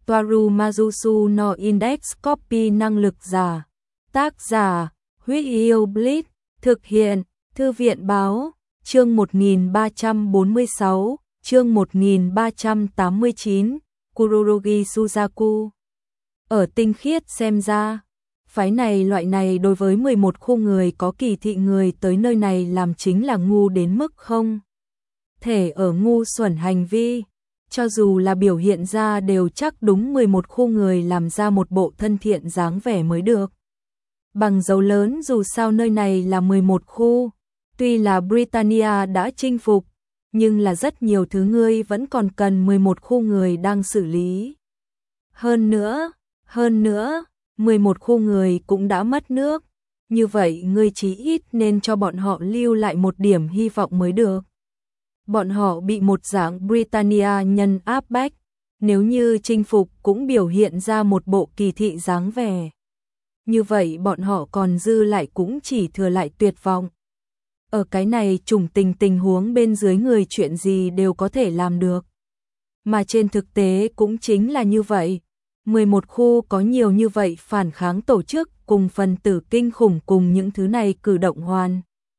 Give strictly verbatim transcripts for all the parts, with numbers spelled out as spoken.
Toaru Majusu no Index Copy năng lực giả. Tác giả, Huyết Yêu Blitz, thực hiện, Thư viện báo, chương một nghìn ba trăm bốn mươi sáu, chương một nghìn ba trăm tám mươi chín, Kurogi Suzaku. Ở tinh khiết xem ra, phái này loại này đối với mười một khu người có kỳ thị người tới nơi này làm chính là ngu đến mức không thể ở ngu xuẩn hành vi, cho dù là biểu hiện ra đều chắc đúng mười một khu người làm ra một bộ thân thiện dáng vẻ mới được. Bằng dấu lớn dù sao nơi này là mười một khu, tuy là Britannia đã chinh phục, nhưng là rất nhiều thứ ngươi vẫn còn cần mười một khu người đang xử lý. Hơn nữa, hơn nữa, mười một khu người cũng đã mất nước, như vậy ngươi chí ít nên cho bọn họ lưu lại một điểm hy vọng mới được. Bọn họ bị một dạng Britannia nhân áp bách, nếu như chinh phục cũng biểu hiện ra một bộ kỳ thị dáng vẻ. Như vậy bọn họ còn dư lại cũng chỉ thừa lại tuyệt vọng. Ở cái này trùng tình tình huống bên dưới người chuyện gì đều có thể làm được. Mà trên thực tế cũng chính là như vậy. mười một khu có nhiều như vậy phản kháng tổ chức cùng phần tử kinh khủng cùng những thứ này cử động hoàn.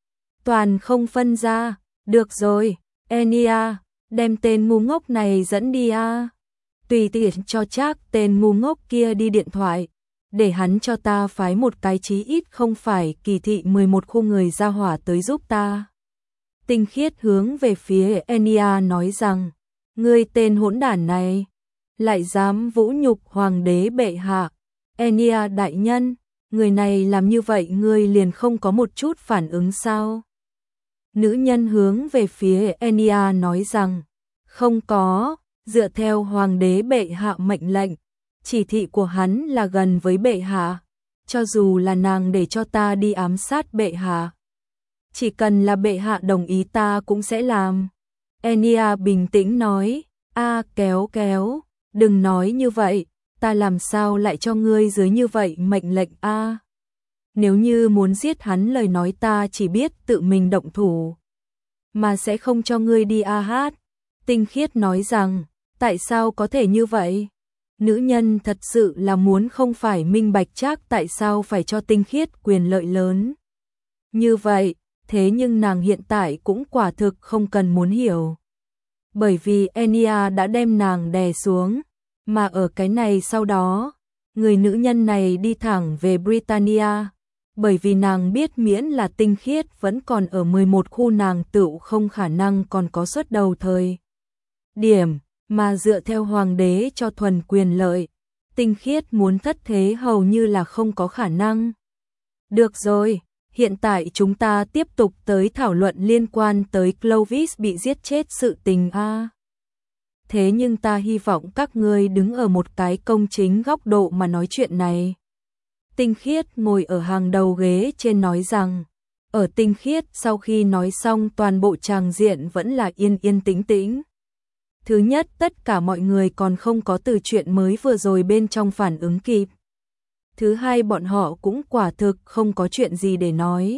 Toàn không phân ra, được rồi, Enya, đem tên ngu ngốc này dẫn đi a. Tùy tiện cho chắc tên ngu ngốc kia đi điện thoại, để hắn cho ta phái một cái chí ít không phải kỳ thị mười một khu người ra hỏa tới giúp ta. Tinh khiết hướng về phía Enya nói rằng, ngươi tên hỗn đản này, lại dám vũ nhục hoàng đế bệ hạ. Enya đại nhân, người này làm như vậy ngươi liền không có một chút phản ứng sao? Nữ nhân hướng về phía Enya nói rằng, không có, dựa theo hoàng đế bệ hạ mệnh lệnh, chỉ thị của hắn là gần với bệ hạ, cho dù là nàng để cho ta đi ám sát bệ hạ. Chỉ cần là bệ hạ đồng ý ta cũng sẽ làm. Enya bình tĩnh nói, a kéo kéo, đừng nói như vậy, ta làm sao lại cho ngươi dưới như vậy mệnh lệnh a? Nếu như muốn giết hắn lời nói ta chỉ biết tự mình động thủ, mà sẽ không cho ngươi đi a hát. Tinh khiết nói rằng, tại sao có thể như vậy? Nữ nhân thật sự là muốn không phải minh bạch chắc tại sao phải cho tinh khiết quyền lợi lớn. Như vậy, thế nhưng nàng hiện tại cũng quả thực không cần muốn hiểu. Bởi vì Enya đã đem nàng đè xuống, mà ở cái này sau đó, người nữ nhân này đi thẳng về Britannia, bởi vì nàng biết miễn là tinh khiết vẫn còn ở mười một khu nàng tựu không khả năng còn có suất đầu thời. Điểm, mà dựa theo hoàng đế cho thuần quyền lợi, tinh khiết muốn thất thế hầu như là không có khả năng. Được rồi, hiện tại chúng ta tiếp tục tới thảo luận liên quan tới Clovis bị giết chết sự tình a. Thế nhưng ta hy vọng các ngươi đứng ở một cái công chính góc độ mà nói chuyện này. Tinh khiết ngồi ở hàng đầu ghế trên nói rằng, ở tinh khiết sau khi nói xong toàn bộ tràng diện vẫn là yên yên tĩnh tĩnh. Thứ nhất, tất cả mọi người còn không có từ chuyện mới vừa rồi bên trong phản ứng kịp. Thứ hai, bọn họ cũng quả thực không có chuyện gì để nói.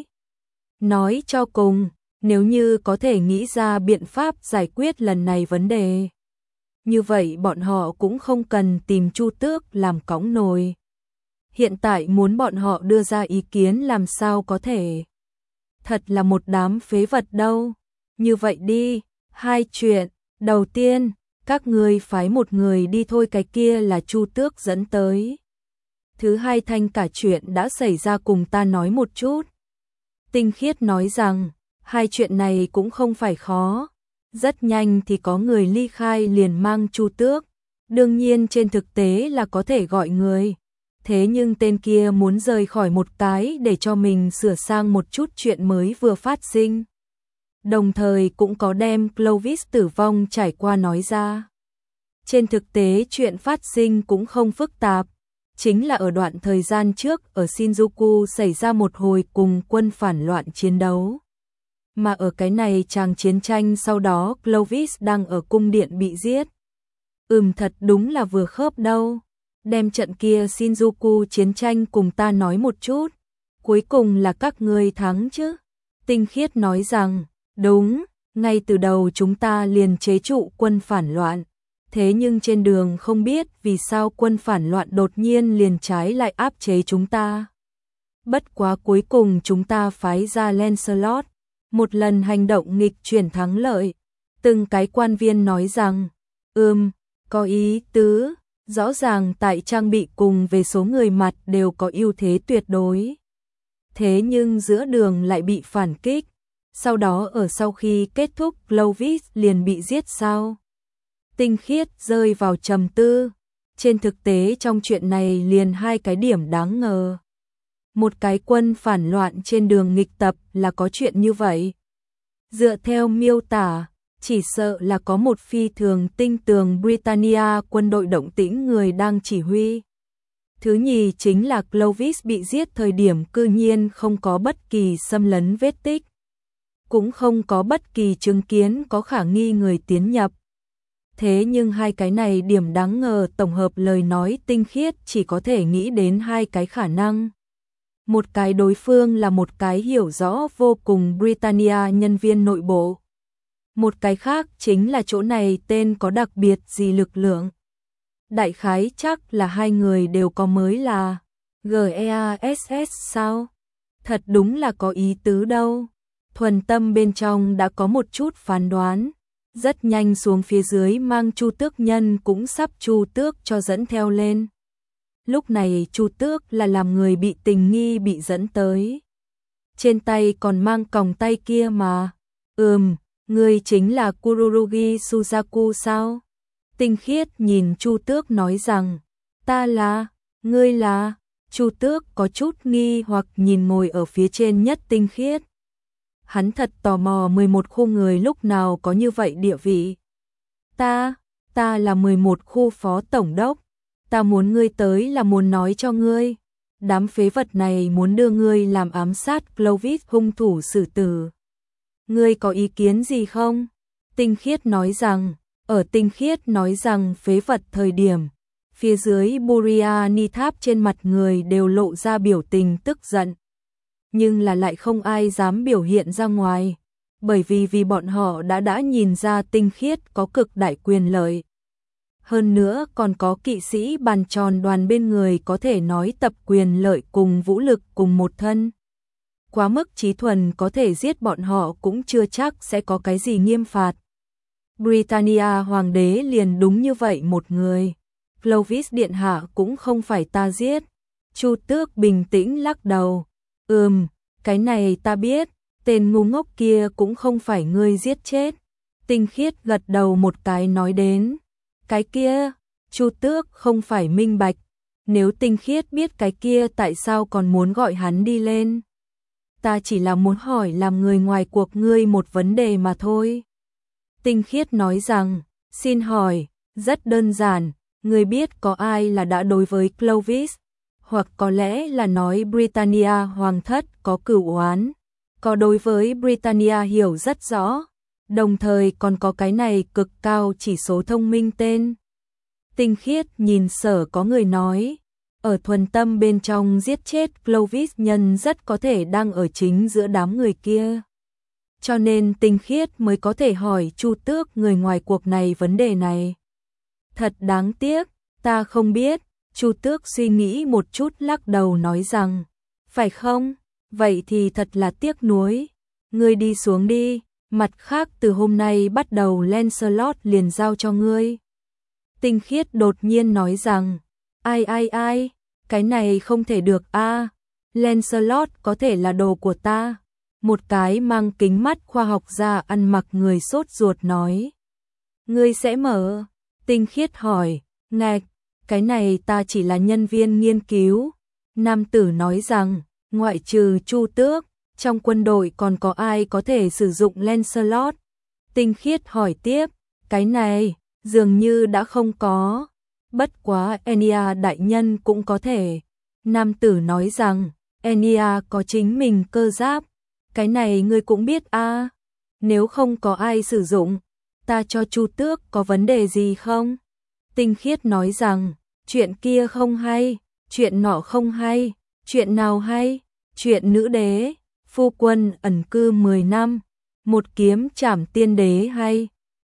Nói cho cùng, nếu như có thể nghĩ ra biện pháp giải quyết lần này vấn đề, như vậy bọn họ cũng không cần tìm Chu Tước làm cõng nồi. Hiện tại muốn bọn họ đưa ra ý kiến làm sao có thể. Thật là một đám phế vật đâu. Như vậy đi, hai chuyện. Đầu tiên, các ngươi phái một người đi thôi, cái kia là Chu Tước dẫn tới. Thứ hai, thanh cả chuyện đã xảy ra cùng ta nói một chút. Tinh khiết nói rằng, hai chuyện này cũng không phải khó. Rất nhanh thì có người ly khai liền mang Chu Tước. Đương nhiên trên thực tế là có thể gọi người. Thế nhưng tên kia muốn rời khỏi một cái để cho mình sửa sang một chút chuyện mới vừa phát sinh. Đồng thời cũng có đem Clovis tử vong trải qua nói ra. Trên thực tế chuyện phát sinh cũng không phức tạp, chính là ở đoạn thời gian trước ở Shinjuku xảy ra một hồi cùng quân phản loạn chiến đấu. Mà ở cái này tràng chiến tranh sau đó Clovis đang ở cung điện bị giết. Ừm, thật đúng là vừa khớp đâu. Đem trận kia Shinjuku chiến tranh cùng ta nói một chút. Cuối cùng là các ngươi thắng chứ? Tinh khiết nói rằng, đúng, ngay từ đầu chúng ta liền chế trụ quân phản loạn. Thế nhưng trên đường không biết vì sao quân phản loạn đột nhiên liền trái lại áp chế chúng ta. Bất quá cuối cùng chúng ta phái ra Lancelot, một lần hành động nghịch chuyển thắng lợi. Từng cái quan viên nói rằng, ừm, có ý tứ, rõ ràng tại trang bị cùng về số người mặt đều có ưu thế tuyệt đối. Thế nhưng giữa đường lại bị phản kích, sau đó ở sau khi kết thúc Clovis liền bị giết sao? Tinh Khiết rơi vào trầm tư, trên thực tế trong chuyện này liền hai cái điểm đáng ngờ. Một cái quân phản loạn trên đường nghịch tập là có chuyện như vậy. Dựa theo miêu tả, chỉ sợ là có một phi thường tinh tường Britannia quân đội động tĩnh người đang chỉ huy. Thứ nhì chính là Clovis bị giết thời điểm cư nhiên không có bất kỳ xâm lấn vết tích. Cũng không có bất kỳ chứng kiến có khả nghi người tiến nhập. Thế nhưng hai cái này điểm đáng ngờ tổng hợp lời nói Tinh Khiết chỉ có thể nghĩ đến hai cái khả năng. Một cái đối phương là một cái hiểu rõ vô cùng Britannia nhân viên nội bộ. Một cái khác chính là chỗ này tên có đặc biệt gì lực lượng. Đại khái chắc là hai người đều có mới là GEASS sao? Thật đúng là có ý tứ đâu. Thuần Tâm bên trong đã có một chút phán đoán. Rất nhanh xuống phía dưới mang Chu Tước nhân cũng sắp Chu Tước cho dẫn theo lên. Lúc này Chu Tước là làm người bị tình nghi bị dẫn tới. Trên tay còn mang còng tay kia mà. Ừm, ngươi chính là Kururugi Suzaku sao? Tinh Khiết nhìn Chu Tước nói rằng, ta là, ngươi là. Chu Tước có chút nghi hoặc nhìn ngồi ở phía trên nhất Tinh Khiết. Hắn thật tò mò mười một khu người lúc nào có như vậy địa vị. Ta, ta là mười một khu phó tổng đốc. Ta muốn ngươi tới là muốn nói cho ngươi. Đám phế vật này muốn đưa ngươi làm ám sát Clovis hung thủ xử tử. Ngươi có ý kiến gì không? Tinh Khiết nói rằng, ở Tinh Khiết nói rằng phế vật thời điểm, phía dưới Buriani tháp trên mặt người đều lộ ra biểu tình tức giận. Nhưng là lại không ai dám biểu hiện ra ngoài, bởi vì vì bọn họ đã đã nhìn ra Tinh Khiết có cực đại quyền lợi. Hơn nữa còn có kỵ sĩ bàn tròn đoàn bên người có thể nói tập quyền lợi cùng vũ lực cùng một thân. Quá mức trí thuần có thể giết bọn họ cũng chưa chắc sẽ có cái gì nghiêm phạt. Britannia hoàng đế liền đúng như vậy một người. Clovis điện hạ cũng không phải ta giết. Chu Tước bình tĩnh lắc đầu. Ừm, cái này ta biết, tên ngu ngốc kia cũng không phải ngươi giết chết. Tinh Khiết gật đầu một cái nói đến. Cái kia, Chu Tước không phải minh bạch. Nếu Tinh Khiết biết cái kia tại sao còn muốn gọi hắn đi lên? Ta chỉ là muốn hỏi làm người ngoài cuộc ngươi một vấn đề mà thôi. Tinh Khiết nói rằng, xin hỏi, rất đơn giản, ngươi biết có ai là đã đối với Clovis, hoặc có lẽ là nói Britannia hoàng thất có cửu oán, có đối với Britannia hiểu rất rõ, đồng thời còn có cái này cực cao chỉ số thông minh tên. Tinh Khiết nhìn Sở có người nói, ở Thuần Tâm bên trong giết chết Clovis nhân rất có thể đang ở chính giữa đám người kia. Cho nên Tinh Khiết mới có thể hỏi Chu Tước người ngoài cuộc này vấn đề này. Thật đáng tiếc, ta không biết. Chu Tước suy nghĩ một chút lắc đầu nói rằng, phải không? Vậy thì thật là tiếc nuối. Ngươi đi xuống đi, mặt khác từ hôm nay bắt đầu Lancelot liền giao cho ngươi. Tinh Khiết đột nhiên nói rằng, ai ai ai, cái này không thể được a. Lancelot có thể là đồ của ta. Một cái mang kính mắt khoa học gia ăn mặc người sốt ruột nói. Ngươi sẽ mở? Tinh Khiết hỏi, ngạch, cái này ta chỉ là nhân viên nghiên cứu. Nam tử nói rằng, ngoại trừ Chu Tước, trong quân đội còn có ai có thể sử dụng Lancelot? Tinh Khiết hỏi tiếp, cái này, dường như đã không có. Bất quá Enya đại nhân cũng có thể. Nam tử nói rằng, Enya có chính mình cơ giáp. Cái này ngươi cũng biết a. À? Nếu không có ai sử dụng, ta cho Chu Tước có vấn đề gì không? Tinh Khiết nói rằng, chuyện kia không hay, chuyện nọ không hay, chuyện nào hay, chuyện nữ đế, phu quân ẩn cư mười năm, một kiếm trảm tiên đế hay,